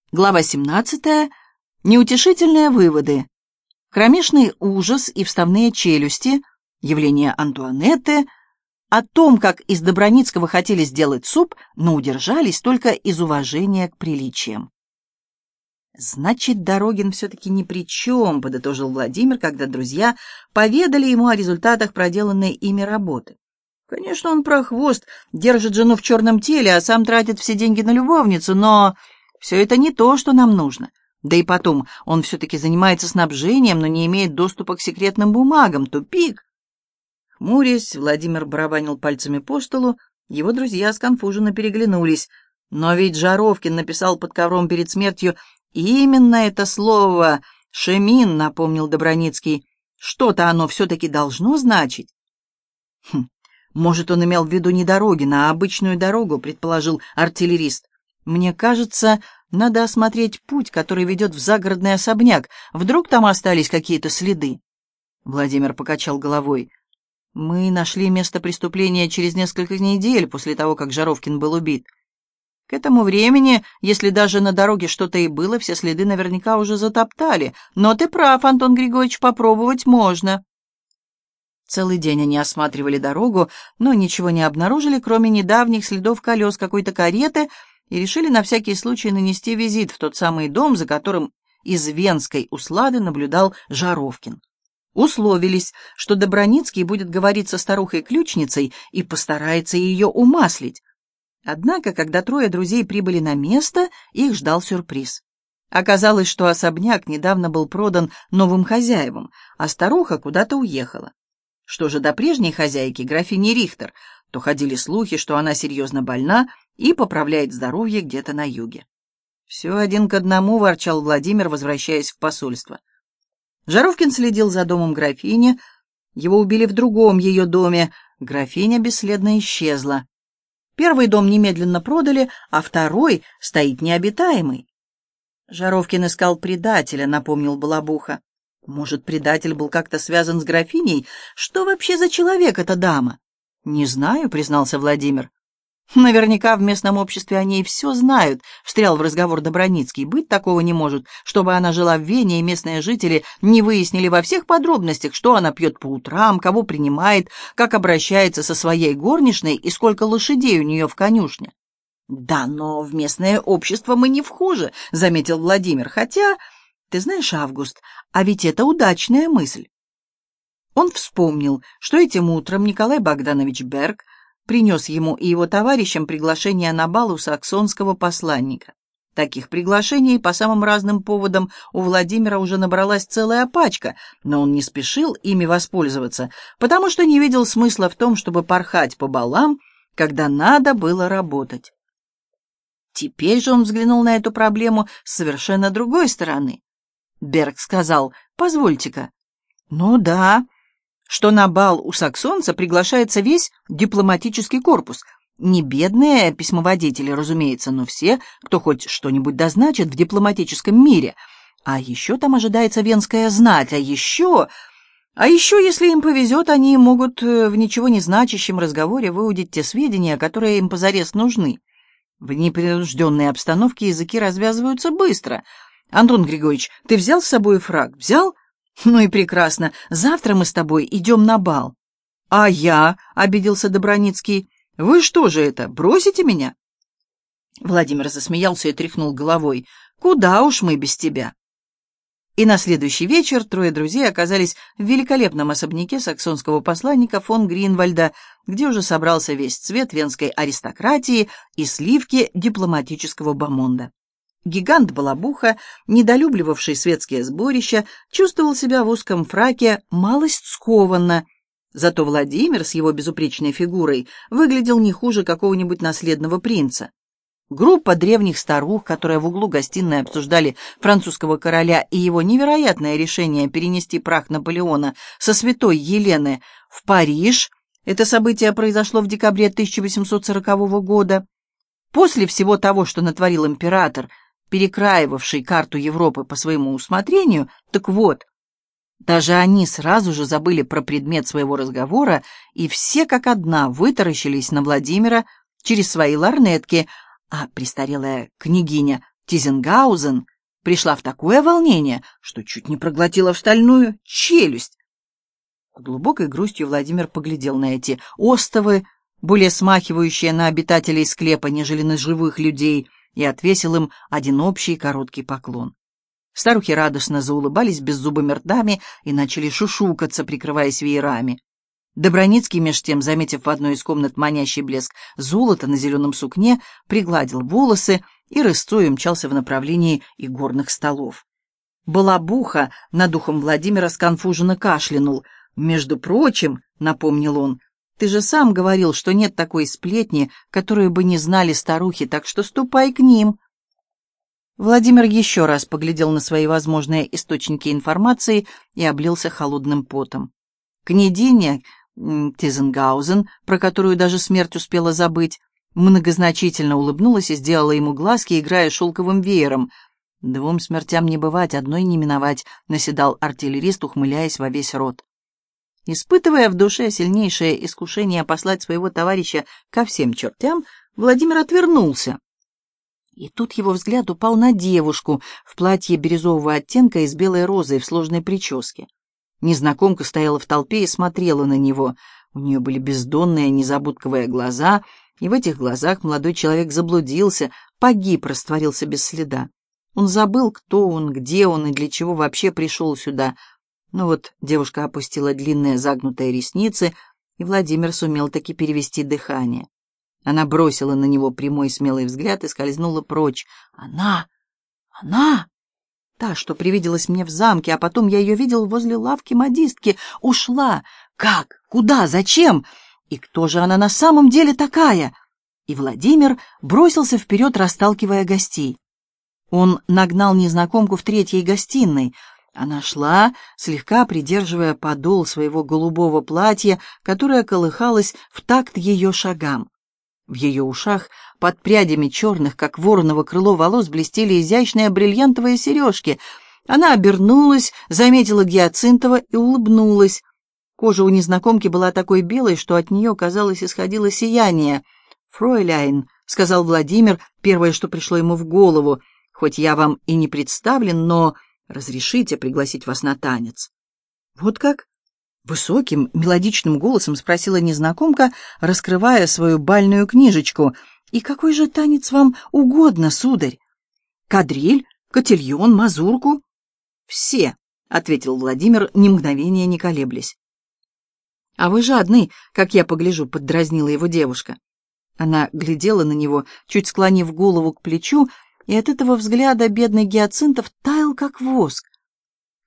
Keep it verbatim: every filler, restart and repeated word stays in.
Глава семнадцатая. Неутешительные выводы. Кромешный ужас и вставные челюсти. Явление Антуанетты. О том, как из Доброницкого хотели сделать суп, но удержались только из уважения к приличиям. «Значит, Дорогин все-таки ни при чем», — подытожил Владимир, когда друзья поведали ему о результатах проделанной ими работы. «Конечно, он прохвост, держит жену в черном теле, а сам тратит все деньги на любовницу, но все это не то, что нам нужно. Да и потом, он все-таки занимается снабжением, но не имеет доступа к секретным бумагам. Тупик». Хмурясь, Владимир барабанил пальцами по столу, его друзья сконфуженно переглянулись. «Но ведь Жаровкин написал под ковром перед смертью именно это слово «шемин», — напомнил Доброницкий. «Что-то оно все-таки должно значить». «Хм, может, он имел в виду не Дорогина, а обычную дорогу», — предположил артиллерист. «Мне кажется, надо осмотреть путь, который ведет в загородный особняк. Вдруг там остались какие-то следы?» Владимир покачал головой. «Мы нашли место преступления через несколько недель после того, как Жаровкин был убит. К этому времени, если даже на дороге что-то и было, все следы наверняка уже затоптали. Но ты прав, Антон Григорьевич, попробовать можно». Целый день они осматривали дорогу, но ничего не обнаружили, кроме недавних следов колес какой-то кареты, и решили на всякий случай нанести визит в тот самый дом, за которым из Венской услады наблюдал Жаровкин. Условились, что Доброницкий будет говорить со старухой-ключницей и постарается ее умаслить. Однако, когда трое друзей прибыли на место, их ждал сюрприз. Оказалось, что особняк недавно был продан новым хозяевам, а старуха куда-то уехала. Что же до прежней хозяйки, графини Рихтер, то ходили слухи, что она серьезно больна и поправляет здоровье где-то на юге. «Все один к одному», — ворчал Владимир, возвращаясь в посольство. Жаровкин следил за домом графини. Его убили в другом ее доме. Графиня бесследно исчезла. Первый дом немедленно продали, а второй стоит необитаемый. Жаровкин искал предателя, напомнил Балабуха. Может, предатель был как-то связан с графиней? Что вообще за человек эта дама? Не знаю, признался Владимир. Наверняка в местном обществе о ней все знают, встрял в разговор Доброницкий. Быть такого не может, чтобы она жила в Вене, и местные жители не выяснили во всех подробностях, что она пьет по утрам, кого принимает, как обращается со своей горничной и сколько лошадей у нее в конюшне. Да, но в местное общество мы не вхожи, заметил Владимир, хотя, ты знаешь, Август, а ведь это удачная мысль. Он вспомнил, что этим утром Николай Богданович Берг принес ему и его товарищам приглашение на бал у саксонского посланника. Таких приглашений по самым разным поводам у Владимира уже набралась целая пачка, но он не спешил ими воспользоваться, потому что не видел смысла в том, чтобы порхать по балам, когда надо было работать. Теперь же он взглянул на эту проблему с совершенно другой стороны. Берг сказал: «Позвольте-ка». «Ну да, что на бал у саксонца приглашается весь дипломатический корпус. Не бедные письмоводители, разумеется, но все, кто хоть что-нибудь дозначит в дипломатическом мире. А еще там ожидается венская знать, а еще... А еще, если им повезет, они могут в ничего не значащем разговоре выудить те сведения, которые им позарез нужны. В непринужденной обстановке языки развязываются быстро. Антон Григорьевич, ты взял с собой фрак? Взял? Ну и прекрасно. Завтра мы с тобой идем на бал». «А я?» — обиделся Доброницкий. «Вы что же это, бросите меня?» Владимир засмеялся и тряхнул головой. «Куда уж мы без тебя?» И на следующий вечер трое друзей оказались в великолепном особняке саксонского посланника фон Гринвальда, где уже собрался весь цвет венской аристократии и сливки дипломатического бомонда. Гигант Балабуха, недолюбливавший светские сборища, чувствовал себя в узком фраке малость скованно. Зато Владимир с его безупречной фигурой выглядел не хуже какого-нибудь наследного принца. Группа древних старух, которые в углу гостиной обсуждали французского короля и его невероятное решение перенести прах Наполеона со святой Елены в Париж, это событие произошло в декабре тысяча восемьсот сорокового года, после всего того, что натворил император, перекраивавший карту Европы по своему усмотрению, так вот, даже они сразу же забыли про предмет своего разговора, и все как одна вытаращились на Владимира через свои лорнетки, а престарелая княгиня Тизенгаузен пришла в такое волнение, что чуть не проглотила в стальную челюсть. С глубокой грустью Владимир поглядел на эти остовы, более смахивающие на обитателей склепа, нежели на живых людей, и отвесил им один общий короткий поклон. Старухи радостно заулыбались беззубыми ртами и начали шушукаться, прикрываясь веерами. Доброницкий, меж тем, заметив в одной из комнат манящий блеск золота на зеленом сукне, пригладил волосы и рысцой мчался в направлении игорных столов. Балабуха над ухом Владимира сконфуженно кашлянул. «Между прочим, — напомнил он, — ты же сам говорил, что нет такой сплетни, которую бы не знали старухи, так что ступай к ним». Владимир еще раз поглядел на свои возможные источники информации и облился холодным потом. Княгиня Тизенгаузен, про которую даже смерть успела забыть, многозначительно улыбнулась и сделала ему глазки, играя шелковым веером. «Двум смертям не бывать, одной не миновать», — наседал артиллерист, ухмыляясь во весь рот. Испытывая в душе сильнейшее искушение послать своего товарища ко всем чертям, Владимир отвернулся. И тут его взгляд упал на девушку в платье бирюзового оттенка и с белой розой в сложной прическе. Незнакомка стояла в толпе и смотрела на него. У нее были бездонные, незабудковые глаза, и в этих глазах молодой человек заблудился, погиб, растворился без следа. Он забыл, кто он, где он и для чего вообще пришел сюда. Но вот девушка опустила длинные загнутые ресницы, и Владимир сумел таки перевести дыхание. Она бросила на него прямой смелый взгляд и скользнула прочь. Она! Она! Та, что привиделась мне в замке, а потом я ее видел возле лавки модистки, ушла. Как? Куда? Зачем? И кто же она на самом деле такая? И Владимир бросился вперед, расталкивая гостей. Он нагнал незнакомку в третьей гостиной. Она шла, слегка придерживая подол своего голубого платья, которое колыхалось в такт ее шагам. В ее ушах под прядями черных, как вороново крыло, волос блестели изящные бриллиантовые сережки. Она обернулась, заметила Гиацинтова и улыбнулась. Кожа у незнакомки была такой белой, что от нее, казалось, исходило сияние. «Фройляйн», — сказал Владимир, первое, что пришло ему в голову, — «хоть я вам и не представлен, но разрешите пригласить вас на танец». «Вот как?» Высоким, мелодичным голосом спросила незнакомка, раскрывая свою бальную книжечку. «И какой же танец вам угодно, сударь? Кадриль, котильон, мазурку?» «Все», — ответил Владимир, ни мгновения не колеблясь. «А вы жадный, как я погляжу», — поддразнила его девушка. Она глядела на него, чуть склонив голову к плечу, и от этого взгляда бедный Гиацинтов таял, как воск.